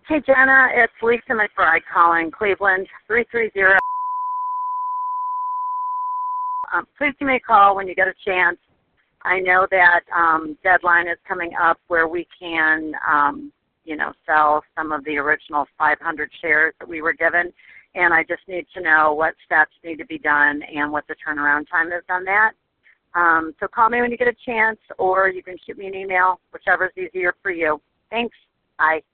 Hey, Jenna, it's Lisa McBride calling, Cleveland, 330. Please give me a call when you get a chance. I know that deadline is coming up where we can, sell some of the original 500 shares that we were given, and I just need to know what steps need to be done and what the turnaround time is on that. So call me when you get a chance, or you can shoot me an email, whichever is easier for you. Thanks. Bye.